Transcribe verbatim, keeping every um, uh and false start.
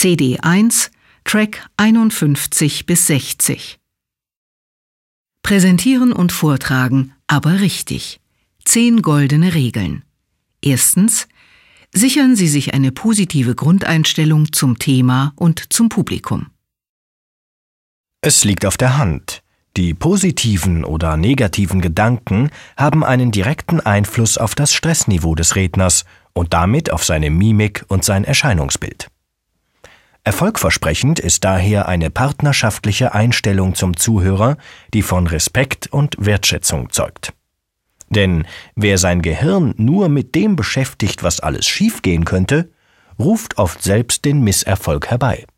C D eins, Track einundfünfzig bis sechzig. Präsentieren und vortragen, aber richtig. Zehn goldene Regeln. Erstens: Sichern Sie sich eine positive Grundeinstellung zum Thema und zum Publikum. Es liegt auf der Hand. Die positiven oder negativen Gedanken haben einen direkten Einfluss auf das Stressniveau des Redners und damit auf seine Mimik und sein Erscheinungsbild. Erfolgversprechend ist daher eine partnerschaftliche Einstellung zum Zuhörer, die von Respekt und Wertschätzung zeugt. Denn wer sein Gehirn nur mit dem beschäftigt, was alles schiefgehen könnte, ruft oft selbst den Misserfolg herbei.